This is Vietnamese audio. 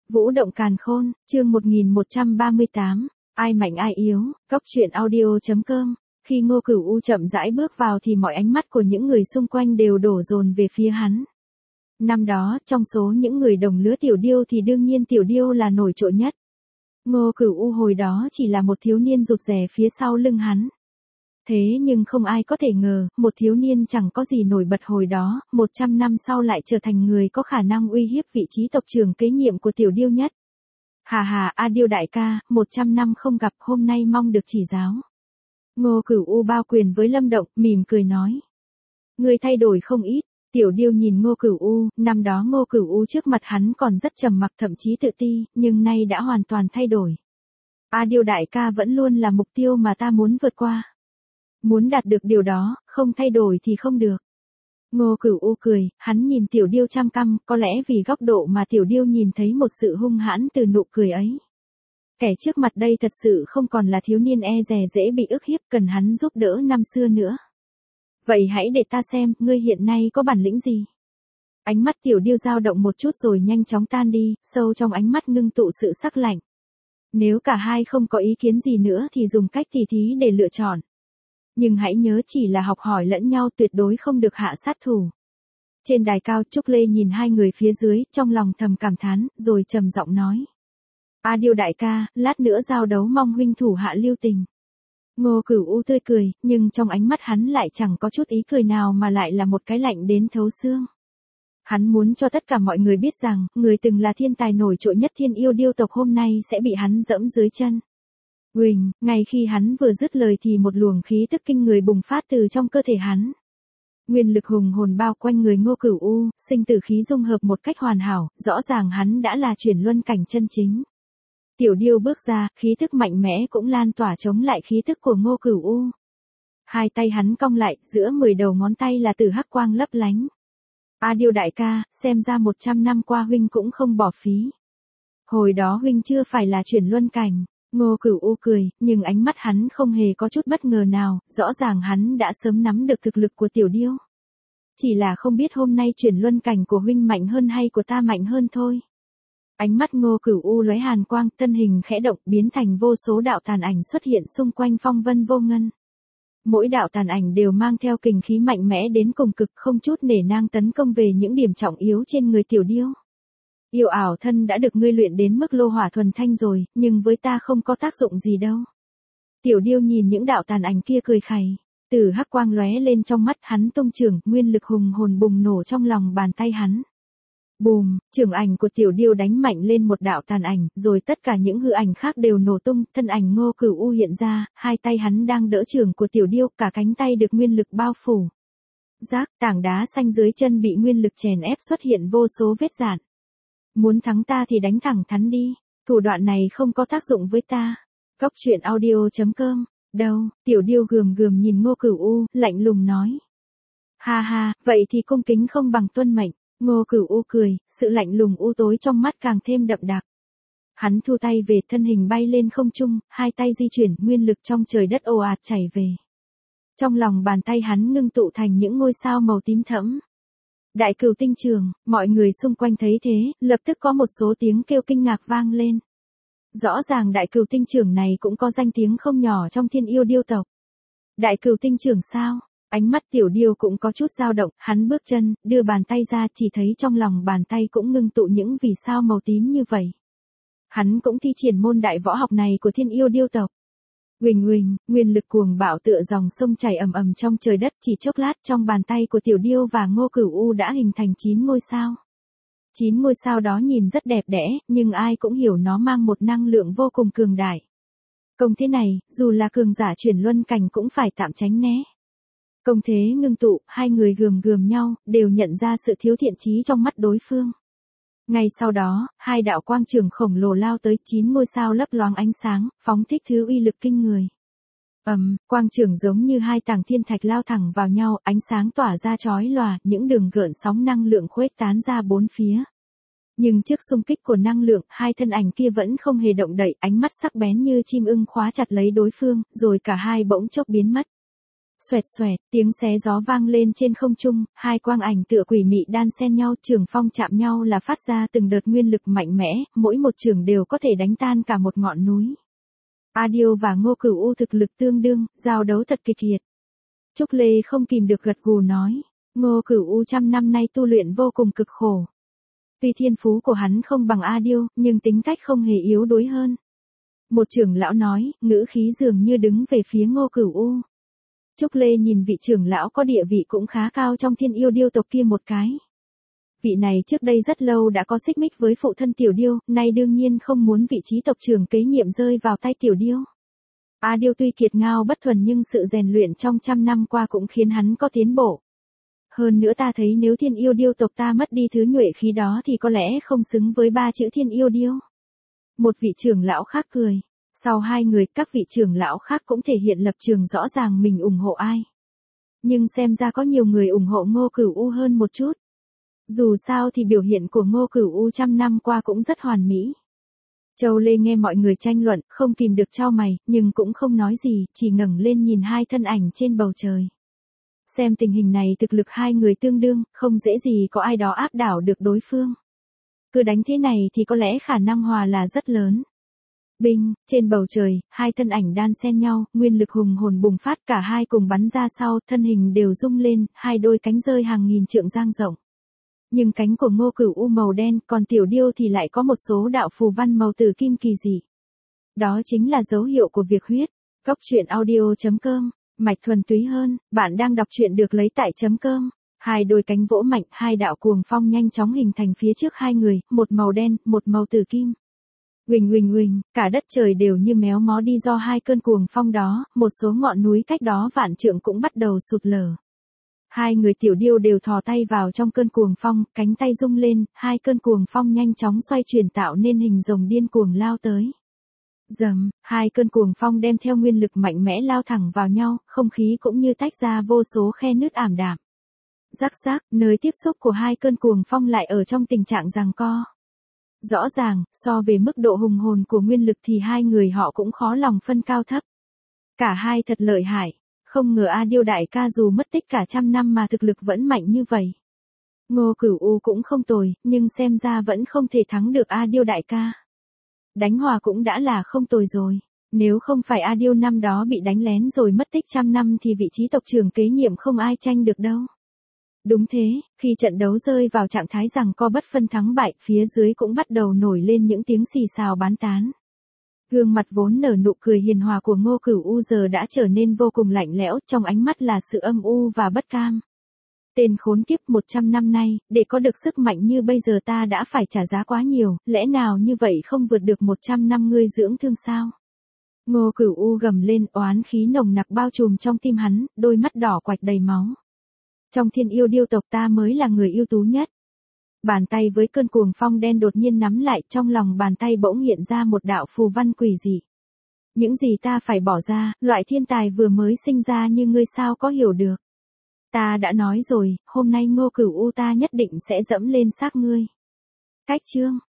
Vũ động càn khôn, chương 1138, ai mạnh ai yếu, Góc truyện audio.com. Khi Ngô Cửu U chậm rãi bước vào thì mọi ánh mắt của những người xung quanh đều đổ dồn về phía hắn. Năm đó, trong số những người đồng lứa Tiểu Điêu thì đương nhiên Tiểu Điêu là nổi trội nhất. Ngô Cửu U hồi đó chỉ là một thiếu niên rụt rè phía sau lưng hắn. Thế nhưng không ai có thể ngờ, một thiếu niên chẳng có gì nổi bật hồi đó, 100 năm sau lại trở thành người có khả năng uy hiếp vị trí tộc trưởng kế nhiệm của Tiểu Điêu nhất. Hà hà, A Điêu đại ca, 100 năm không gặp, hôm nay mong được chỉ giáo. Ngô Cửu U bao quyền với Lâm Động, mỉm cười nói. Người thay đổi không ít. Tiểu Điêu nhìn Ngô Cửu U, năm đó Ngô Cửu U trước mặt hắn còn rất trầm mặc thậm chí tự ti, nhưng nay đã hoàn toàn thay đổi. A Điêu đại ca vẫn luôn là mục tiêu mà ta muốn vượt qua. Muốn đạt được điều đó, không thay đổi thì không được. Ngô Cửu U cười, hắn nhìn Tiểu Điêu chăm căm, có lẽ vì góc độ mà Tiểu Điêu nhìn thấy một sự hung hãn từ nụ cười ấy. Kẻ trước mặt đây thật sự không còn là thiếu niên e dè dễ bị ức hiếp, cần hắn giúp đỡ năm xưa nữa. Vậy hãy để ta xem, ngươi hiện nay có bản lĩnh gì? Ánh mắt Tiểu Điêu dao động một chút rồi nhanh chóng tan đi, sâu trong ánh mắt ngưng tụ sự sắc lạnh. Nếu cả hai không có ý kiến gì nữa thì dùng cách tỉ thí để lựa chọn. Nhưng hãy nhớ chỉ là học hỏi lẫn nhau, tuyệt đối không được hạ sát thủ. Trên đài cao, Trúc Lê nhìn hai người phía dưới, trong lòng thầm cảm thán, rồi trầm giọng nói. A Điêu đại ca, lát nữa giao đấu mong huynh thủ hạ lưu tình. Ngô Cửu U tươi cười, nhưng trong ánh mắt hắn lại chẳng có chút ý cười nào mà lại là một cái lạnh đến thấu xương. Hắn muốn cho tất cả mọi người biết rằng, người từng là thiên tài nổi trội nhất Thiên Yêu Điêu tộc hôm nay sẽ bị hắn dẫm dưới chân. Uỳnh, ngay khi hắn vừa dứt lời thì một luồng khí tức kinh người bùng phát từ trong cơ thể hắn. Nguyên lực hùng hồn bao quanh người Ngô Cửu U, sinh tử khí dung hợp một cách hoàn hảo, rõ ràng hắn đã là chuyển luân cảnh chân chính. Tiểu Điêu bước ra, khí tức mạnh mẽ cũng lan tỏa chống lại khí tức của Ngô Cửu U. Hai tay hắn cong lại, giữa 10 đầu ngón tay là tử hắc quang lấp lánh. A Điêu đại ca, xem ra 100 năm qua huynh cũng không bỏ phí. Hồi đó huynh chưa phải là chuyển luân cảnh. Ngô Cửu U cười, nhưng ánh mắt hắn không hề có chút bất ngờ nào, rõ ràng hắn đã sớm nắm được thực lực của Tiểu Điêu. Chỉ là không biết hôm nay chuyển luân cảnh của huynh mạnh hơn hay của ta mạnh hơn thôi. Ánh mắt Ngô Cửu U lóe hàn quang, thân hình khẽ động, biến thành vô số đạo tàn ảnh xuất hiện xung quanh phong vân vô ngân. Mỗi đạo tàn ảnh đều mang theo kình khí mạnh mẽ đến cùng cực, không chút nể nang tấn công về những điểm trọng yếu trên người Tiểu Điêu. Yêu ảo thân đã được ngươi luyện đến mức lô hỏa thuần thanh rồi, nhưng với ta không có tác dụng gì đâu. Tiểu Điêu nhìn những đạo tàn ảnh kia cười khẩy, tử hắc quang lóe lên trong mắt hắn tung trưởng, nguyên lực hùng hồn bùng nổ trong lòng bàn tay hắn. Bùm, trưởng ảnh của Tiểu Điêu đánh mạnh lên một đạo tàn ảnh, rồi tất cả những hư ảnh khác đều nổ tung, thân ảnh Ngô Cửu U hiện ra, hai tay hắn đang đỡ trưởng của Tiểu Điêu, cả cánh tay được nguyên lực bao phủ. Rác, tảng đá xanh dưới chân bị nguyên lực chèn ép xuất hiện vô số vết rạn. Muốn thắng ta thì đánh thẳng thắn đi, thủ đoạn này không có tác dụng với ta. Góc truyện audio.com, đâu, Tiểu Điêu gườm gườm nhìn Ngô Cửu U, lạnh lùng nói. Ha ha, vậy thì cung kính không bằng tuân mệnh. Ngô Cửu U cười, sự lạnh lùng u tối trong mắt càng thêm đậm đặc. Hắn thu tay về, thân hình bay lên không trung, hai tay di chuyển, nguyên lực trong trời đất ồ ạt chảy về. Trong lòng bàn tay hắn ngưng tụ thành những ngôi sao màu tím thẫm. Đại Cửu Tinh Trường, mọi người xung quanh thấy thế, lập tức có một số tiếng kêu kinh ngạc vang lên. Rõ ràng Đại Cửu Tinh Trường này cũng có danh tiếng không nhỏ trong Thiên Yêu Điêu tộc. Đại Cửu Tinh Trường sao? Ánh mắt Tiểu Điêu cũng có chút dao động, hắn bước chân, đưa bàn tay ra, chỉ thấy trong lòng bàn tay cũng ngưng tụ những vì sao màu tím như vậy. Hắn cũng thi triển môn đại võ học này của Thiên Yêu Điêu tộc. Uỳnh uỳnh, nguyên lực cuồng bạo tựa dòng sông chảy ầm ầm trong trời đất, chỉ chốc lát trong bàn tay của Tiểu Điêu và Ngô Cửu U đã hình thành 9 ngôi sao. 9 ngôi sao đó nhìn rất đẹp đẽ, nhưng ai cũng hiểu nó mang một năng lượng vô cùng cường đại. Công thế này, dù là cường giả chuyển luân cảnh cũng phải tạm tránh né. Công thế ngưng tụ, hai người gườm gườm nhau, đều nhận ra sự thiếu thiện chí trong mắt đối phương. Ngay sau đó, hai đạo quang trường khổng lồ lao tới, 9 ngôi sao lấp loáng ánh sáng, phóng thích thứ uy lực kinh người. Quang trường giống như hai tảng thiên thạch lao thẳng vào nhau, ánh sáng tỏa ra chói lòa, những đường gợn sóng năng lượng khuếch tán ra bốn phía. Nhưng trước xung kích của năng lượng, hai thân ảnh kia vẫn không hề động đậy, ánh mắt sắc bén như chim ưng khóa chặt lấy đối phương, rồi cả hai bỗng chốc biến mất. Xoẹt xoẹt, tiếng xé gió vang lên trên không trung, hai quang ảnh tựa quỷ mị đan xen nhau, trường phong chạm nhau là phát ra từng đợt nguyên lực mạnh mẽ, mỗi một trường đều có thể đánh tan cả một ngọn núi. A Điêu và Ngô Cửu U thực lực tương đương, giao đấu thật kịch liệt. Trúc Lê không kìm được gật gù nói, Ngô Cửu U trăm năm nay tu luyện vô cùng cực khổ. Tuy thiên phú của hắn không bằng A Điêu, nhưng tính cách không hề yếu đuối hơn. Một trưởng lão nói, ngữ khí dường như đứng về phía Ngô Cửu U. Trúc Lê nhìn vị trưởng lão có địa vị cũng khá cao trong Thiên Yêu Điêu tộc kia một cái. Vị này trước đây rất lâu đã có xích mích với phụ thân Tiểu Điêu, nay đương nhiên không muốn vị trí tộc trưởng kế nhiệm rơi vào tay Tiểu Điêu. A Điêu tuy kiệt ngao bất thuần nhưng sự rèn luyện trong trăm năm qua cũng khiến hắn có tiến bộ. Hơn nữa ta thấy nếu Thiên Yêu Điêu tộc ta mất đi thứ nhuệ khí đó thì có lẽ không xứng với ba chữ Thiên Yêu Điêu. Một vị trưởng lão khác cười. Sau hai người, các vị trưởng lão khác cũng thể hiện lập trường rõ ràng mình ủng hộ ai. Nhưng xem ra có nhiều người ủng hộ Ngô Cửu U hơn một chút. Dù sao thì biểu hiện của Ngô Cửu U trăm năm qua cũng rất hoàn mỹ. Châu Lê nghe mọi người tranh luận, không kìm được chau mày, nhưng cũng không nói gì, chỉ ngẩng lên nhìn hai thân ảnh trên bầu trời. Xem tình hình này thực lực hai người tương đương, không dễ gì có ai đó áp đảo được đối phương. Cứ đánh thế này thì có lẽ khả năng hòa là rất lớn. Binh, trên bầu trời, hai thân ảnh đan xen nhau, nguyên lực hùng hồn bùng phát, cả hai cùng bắn ra sau, thân hình đều rung lên, hai đôi cánh rơi hàng nghìn trượng dang rộng. Nhưng cánh của Ngô Cửu U màu đen, còn Tiểu Điêu thì lại có một số đạo phù văn màu tử kim kỳ dị. Đó chính là dấu hiệu của việc huyết. Góc truyện audio.com, mạch thuần túy hơn, bạn đang đọc truyện được lấy tại .com. Hai đôi cánh vỗ mạnh, hai đạo cuồng phong nhanh chóng hình thành phía trước hai người, một màu đen, một màu tử kim. Huỳnh huỳnh huỳnh, cả đất trời đều như méo mó đi do hai cơn cuồng phong đó, một số ngọn núi cách đó vạn trượng cũng bắt đầu sụt lở. Hai người Tiểu Điêu đều thò tay vào trong cơn cuồng phong, cánh tay rung lên, hai cơn cuồng phong nhanh chóng xoay chuyển tạo nên hình rồng điên cuồng lao tới. Rầm, hai cơn cuồng phong đem theo nguyên lực mạnh mẽ lao thẳng vào nhau, không khí cũng như tách ra vô số khe nứt ảm đạm. Rắc rắc, nơi tiếp xúc của hai cơn cuồng phong lại ở trong tình trạng giằng co. Rõ ràng, so về mức độ hùng hồn của nguyên lực thì hai người họ cũng khó lòng phân cao thấp. Cả hai thật lợi hại, không ngờ A Điêu đại ca dù mất tích cả trăm năm mà thực lực vẫn mạnh như vậy. Ngô Cửu U cũng không tồi, nhưng xem ra vẫn không thể thắng được A Điêu đại ca. Đánh hòa cũng đã là không tồi rồi, nếu không phải A Điêu năm đó bị đánh lén rồi mất tích trăm năm thì vị trí tộc trưởng kế nhiệm không ai tranh được đâu. Đúng thế, khi trận đấu rơi vào trạng thái giằng co bất phân thắng bại, phía dưới cũng bắt đầu nổi lên những tiếng xì xào bán tán. Gương mặt vốn nở nụ cười hiền hòa của Ngô Cửu U giờ đã trở nên vô cùng lạnh lẽo, trong ánh mắt là sự âm u và bất cam. Tên khốn kiếp 100 năm nay, để có được sức mạnh như bây giờ ta đã phải trả giá quá nhiều, lẽ nào như vậy không vượt được 100 năm ngươi dưỡng thương sao? Ngô Cửu U gầm lên, oán khí nồng nặc bao trùm trong tim hắn, đôi mắt đỏ quạch đầy máu. Trong Thiên Yêu Điêu tộc ta mới là người ưu tú nhất. Bàn tay với cơn cuồng phong đen đột nhiên nắm lại, trong lòng bàn tay bỗng hiện ra một đạo phù văn quỷ dị. Những gì ta phải bỏ ra, loại thiên tài vừa mới sinh ra như ngươi sao có hiểu được. Ta đã nói rồi, hôm nay Ngô Cửu U ta nhất định sẽ dẫm lên xác ngươi. Cách chương.